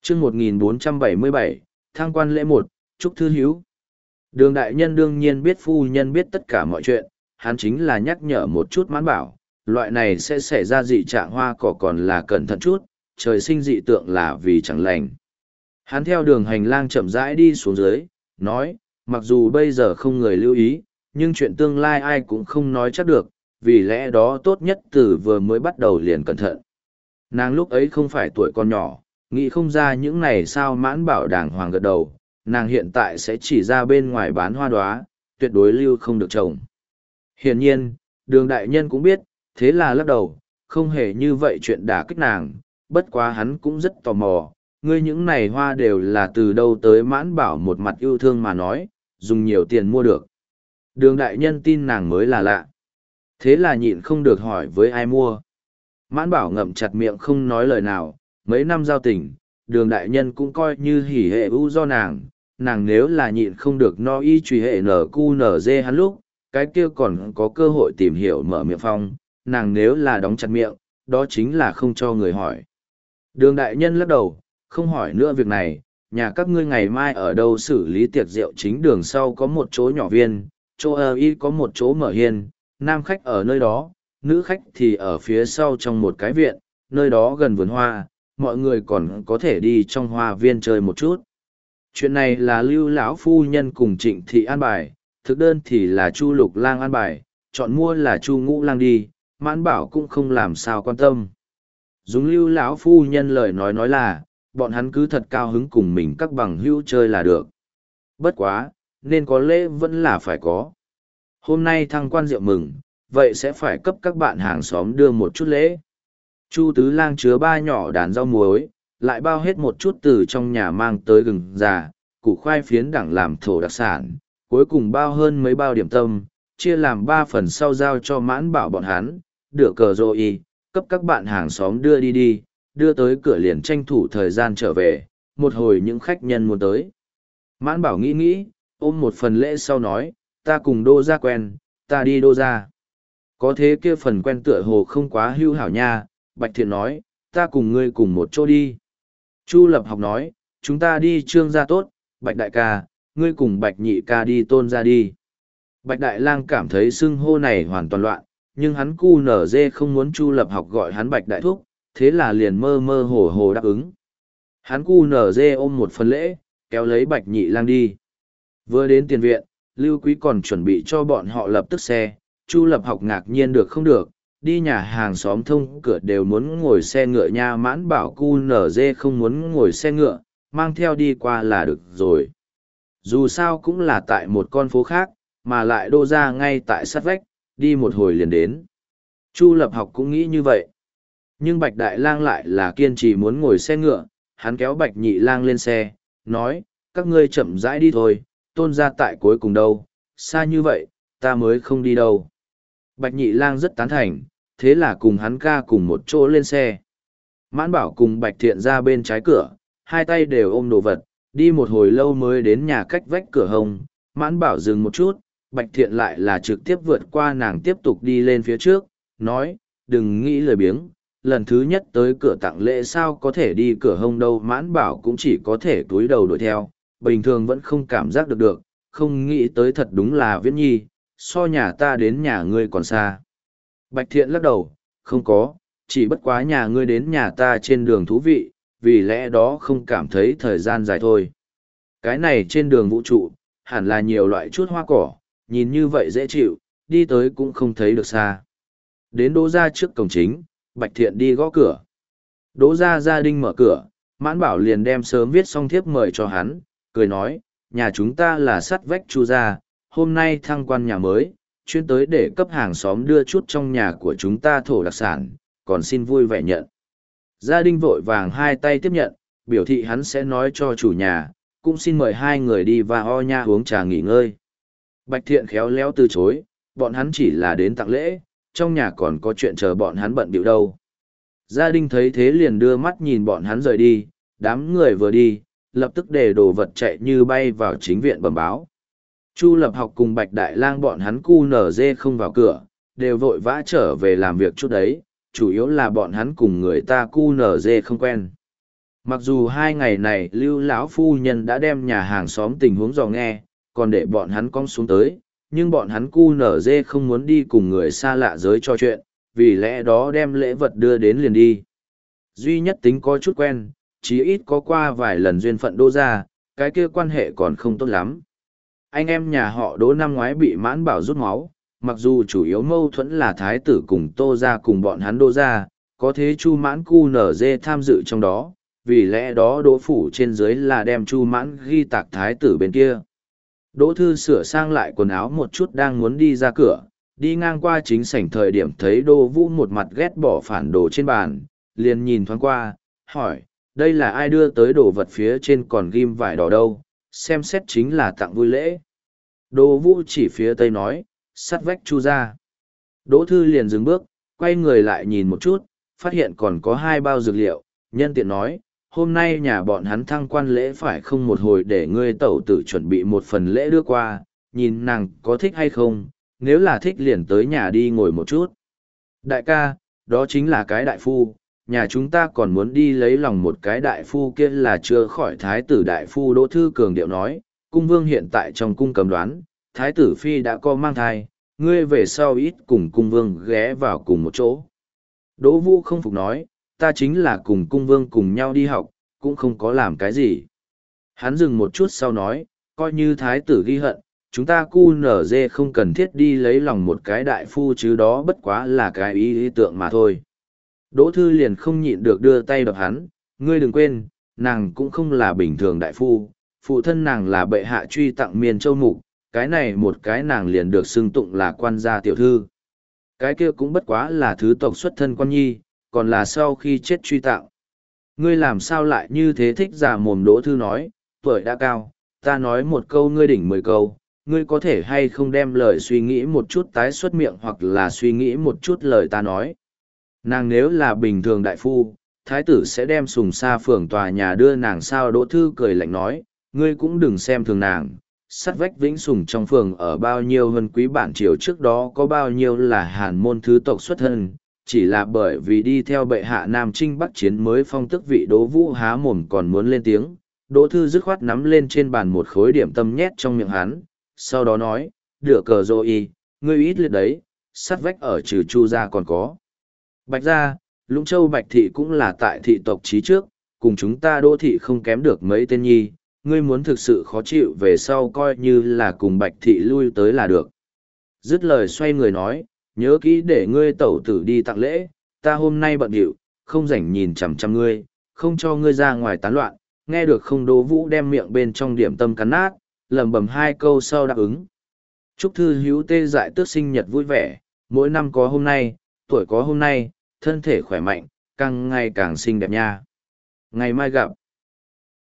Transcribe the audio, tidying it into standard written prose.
chương 1477, thăng quan lễ 1, Trúc Thư Hiếu. Đường đại nhân đương nhiên biết phu nhân biết tất cả mọi chuyện, hắn chính là nhắc nhở một chút Mãn Bảo, loại này sẽ xảy ra dị trạng hoa cỏ còn là cẩn thận chút, trời sinh dị tượng là vì chẳng lành. Hắn theo đường hành lang chậm rãi đi xuống dưới, nói, mặc dù bây giờ không người lưu ý, nhưng chuyện tương lai ai cũng không nói chắc được, vì lẽ đó tốt nhất từ vừa mới bắt đầu liền cẩn thận. Nàng lúc ấy không phải tuổi con nhỏ, nghĩ không ra những này sao. Mãn Bảo đàng hoàng gật đầu, nàng hiện tại sẽ chỉ ra bên ngoài bán hoa đóa, tuyệt đối lưu không được trồng. Hiển nhiên, đường đại nhân cũng biết, thế là lắc đầu, không hề như vậy chuyện đả kích nàng, bất quá hắn cũng rất tò mò, ngươi những này hoa đều là từ đâu tới. Mãn Bảo một mặt yêu thương mà nói, dùng nhiều tiền mua được. Đường đại nhân tin nàng mới là lạ. Thế là nhịn không được hỏi với ai mua. Mãn Bảo ngậm chặt miệng không nói lời nào, mấy năm giao tình, đường đại nhân cũng coi như hỉ hệ ưu do nàng nếu là nhịn không được no y truy hệ NQNZ hắn lúc, cái kia còn có cơ hội tìm hiểu mở miệng phong, nàng nếu là đóng chặt miệng, đó chính là không cho người hỏi. Đường đại nhân lắc đầu, không hỏi nữa việc này, nhà các ngươi ngày mai ở đâu xử lý tiệc rượu, chính đường sau có một chỗ nhỏ viên, chỗ y có một chỗ mở hiên, nam khách ở nơi đó, nữ khách thì ở phía sau trong một cái viện, nơi đó gần vườn hoa, mọi người còn có thể đi trong hoa viên chơi một chút. Chuyện này là Lưu lão phu nhân cùng Trịnh thị an bài, thực đơn thì là Chu Lục Lang an bài, chọn mua là Chu Ngũ Lang đi. Mãn Bảo cũng không làm sao quan tâm. Dùng Lưu lão phu nhân lời nói là, bọn hắn cứ thật cao hứng cùng mình các bằng hữu chơi là được. Bất quá, nên có lễ vẫn là phải có. Hôm nay thăng quan rượu mừng, vậy sẽ phải cấp các bạn hàng xóm đưa một chút lễ. Chu Tứ Lang chứa 3 nhỏ đàn rau muối, lại bao hết một chút từ trong nhà mang tới gừng già, củ khoai phiến đẳng làm thổ đặc sản, cuối cùng bao hơn mấy bao điểm tâm, chia làm 3 phần sau giao cho Mãn Bảo bọn hắn, đưa cờ rồi cấp các bạn hàng xóm đưa đi, đưa tới cửa liền tranh thủ thời gian trở về, một hồi những khách nhân muốn tới. Mãn Bảo nghĩ, ôm một phần lễ sau nói, ta cùng Đô gia quen, ta đi Đô gia. Có thế kia phần quen tựa hồ không quá hữu hảo nha. Bạch Thiện nói, ta cùng ngươi cùng một chỗ đi. Chu Lập Học nói, chúng ta đi Trương gia tốt. Bạch đại ca, ngươi cùng Bạch nhị ca đi Tôn gia đi. Bạch Đại Lang cảm thấy xưng hô này hoàn toàn loạn, nhưng hắn cu nở dê không muốn Chu Lập Học gọi hắn Bạch Đại Thúc, thế là liền mơ mơ hồ hồ đáp ứng. Hắn cu nở dê ôm một phần lễ, kéo lấy Bạch Nhị Lang đi. Vừa đến tiền viện, Lưu Quý còn chuẩn bị cho bọn họ lập tức xe, Chu Lập Học ngạc nhiên được không được, đi nhà hàng xóm thông cửa đều muốn ngồi xe ngựa nha. Mãn Bảo cu nở dê không muốn ngồi xe ngựa, mang theo đi qua là được rồi. Dù sao cũng là tại một con phố khác, mà lại Đô gia ngay tại sát vách, đi một hồi liền đến. Chu Lập Học cũng nghĩ như vậy. Nhưng Bạch Đại Lang lại là kiên trì muốn ngồi xe ngựa, hắn kéo Bạch Nhị Lang lên xe, nói, các ngươi chậm rãi đi thôi, Tôn gia tại cuối cùng đâu, xa như vậy, ta mới không đi đâu. Bạch Nhị Lang rất tán thành, thế là cùng hắn ca cùng một chỗ lên xe. Mãn Bảo cùng Bạch Thiện ra bên trái cửa, hai tay đều ôm đồ vật, đi một hồi lâu mới đến nhà cách vách cửa hông. Mãn Bảo dừng một chút, Bạch Thiện lại là trực tiếp vượt qua nàng tiếp tục đi lên phía trước, nói, đừng nghĩ lười biếng, lần thứ nhất tới cửa tặng lễ sao có thể đi cửa hông đâu. Mãn Bảo cũng chỉ có thể túi đầu đuổi theo, bình thường vẫn không cảm giác được, không nghĩ tới thật đúng là Viễn Nhi, so nhà ta đến nhà ngươi còn xa. Bạch Thiện lắc đầu, không có, chỉ bất quá nhà ngươi đến nhà ta trên đường thú vị, vì lẽ đó không cảm thấy thời gian dài thôi. Cái này trên đường vũ trụ, hẳn là nhiều loại chút hoa cỏ, nhìn như vậy dễ chịu, đi tới cũng không thấy được xa. Đến Đỗ gia trước cổng chính, Bạch Thiện đi gõ cửa. Đỗ gia gia đình mở cửa, Mãn Bảo liền đem sớm viết xong thiếp mời cho hắn, cười nói, nhà chúng ta là sắt vách Chu gia, hôm nay thăng quan nhà mới, chuyên tới để cấp hàng xóm đưa chút trong nhà của chúng ta thổ đặc sản, còn xin vui vẻ nhận. Gia đình vội vàng hai tay tiếp nhận, biểu thị hắn sẽ nói cho chủ nhà, cũng xin mời hai người đi và ho nha uống trà nghỉ ngơi. Bạch Thiện khéo léo từ chối, bọn hắn chỉ là đến tặng lễ, trong nhà còn có chuyện chờ bọn hắn bận bịu đâu. Gia đình thấy thế liền đưa mắt nhìn bọn hắn rời đi, đám người vừa đi, lập tức để đồ vật chạy như bay vào chính viện bẩm báo. Chu Lập Học cùng Bạch Đại Lang bọn hắn cu nở dê không vào cửa, đều vội vã trở về làm việc chút đấy, chủ yếu là bọn hắn cùng người ta cu nở dê không quen. Mặc dù 2 ngày này Lưu lão phu nhân đã đem nhà hàng xóm tình huống dò nghe, còn để bọn hắn cong xuống tới, nhưng bọn hắn cu nở dê không muốn đi cùng người xa lạ giới trò chuyện, vì lẽ đó đem lễ vật đưa đến liền đi. Duy nhất tính có chút quen, chí ít có qua vài lần duyên phận Đỗ ra, cái kia quan hệ còn không tốt lắm. Anh em nhà họ Đỗ năm ngoái bị Mãn Bảo rút máu, mặc dù chủ yếu mâu thuẫn là thái tử cùng Tô ra cùng bọn hắn Đỗ ra, có thế Chu Mãn cu nở dê tham dự trong đó, vì lẽ đó Đỗ phủ trên dưới là đem Chu Mãn ghi tạc thái tử bên kia. Đỗ Thư sửa sang lại quần áo một chút đang muốn đi ra cửa, đi ngang qua chính sảnh thời điểm thấy Đỗ Vũ một mặt ghét bỏ phản đồ trên bàn, liền nhìn thoáng qua, hỏi, đây là ai đưa tới đồ vật phía trên còn ghim vải đỏ đâu, xem xét chính là tặng vui lễ. Đỗ Vũ chỉ phía tây nói, sắt vách Chu ra. Đỗ Thư liền dừng bước, quay người lại nhìn một chút, phát hiện còn có 2 bao dược liệu, nhân tiện nói, hôm nay nhà bọn hắn thăng quan lễ phải không một hồi để ngươi tẩu tử chuẩn bị một phần lễ đưa qua, nhìn nàng có thích hay không, nếu là thích liền tới nhà đi ngồi một chút. Đại ca, đó chính là cái đại phu, nhà chúng ta còn muốn đi lấy lòng một cái đại phu kia là chưa khỏi thái tử đại phu. Đỗ Thư cường điệu nói, cung vương hiện tại trong cung cầm đoán, thái tử phi đã có mang thai, ngươi về sau ít cùng cung vương ghé vào cùng một chỗ. Đỗ Vũ không phục nói, ta chính là cùng cung vương cùng nhau đi học, cũng không có làm cái gì. Hắn dừng một chút sau nói, coi như thái tử ghi hận, chúng ta cu nở dê không cần thiết đi lấy lòng một cái đại phu chứ đó bất quá là cái ý tượng mà thôi. Đỗ Thư liền không nhịn được đưa tay đập hắn, ngươi đừng quên, nàng cũng không là bình thường đại phu, phụ thân nàng là bệ hạ truy tặng miền châu mục, cái này một cái nàng liền được xưng tụng là quan gia tiểu thư. Cái kia cũng bất quá là thứ tộc xuất thân quan nhi, còn là sau khi chết truy tặng. Ngươi làm sao lại như thế thích giả mồm. Đỗ Thư nói, tuổi đã cao, ta nói một câu ngươi đỉnh 10 câu, ngươi có thể hay không đem lời suy nghĩ một chút tái xuất miệng hoặc là suy nghĩ một chút lời ta nói. Nàng nếu là bình thường đại phu, thái tử sẽ đem Sùng Sa Phường tòa nhà đưa nàng sao. Đỗ Thư cười lạnh nói, ngươi cũng đừng xem thường nàng. Sắt vách Vĩnh Sùng trong phường ở bao nhiêu hơn quý bản triều trước đó có bao nhiêu là hàn môn thứ tộc xuất thân, chỉ là bởi vì đi theo bệ hạ Nam Trinh Bắc Chiến mới phong tức vị. Đỗ Vũ há mồm còn muốn lên tiếng, Đỗ Thư dứt khoát nắm lên trên bàn một khối điểm tâm nhét trong miệng hắn, sau đó nói, đựa cờ rô y, ngươi ít liệt đấy, sắt vách ở trừ Chu gia còn có. Bạch gia, Lũng Châu Bạch thị cũng là tại thị tộc chí trước, cùng chúng ta Đỗ thị không kém được mấy tên nhi, ngươi muốn thực sự khó chịu về sau coi như là cùng Bạch thị lui tới là được. Dứt lời xoay người nói, nhớ kỹ để ngươi tẩu tử đi tặng lễ, ta hôm nay bận điệu, không rảnh nhìn chằm chằm ngươi, không cho ngươi ra ngoài tán loạn, nghe được không. Đỗ Vũ đem miệng bên trong điểm tâm cắn nát, lẩm bẩm 2 câu sau đáp ứng. Chúc Thư Hữu tê dại tước sinh nhật vui vẻ, mỗi năm có hôm nay, tuổi có hôm nay, thân thể khỏe mạnh, càng ngày càng xinh đẹp nha. Ngày mai gặp.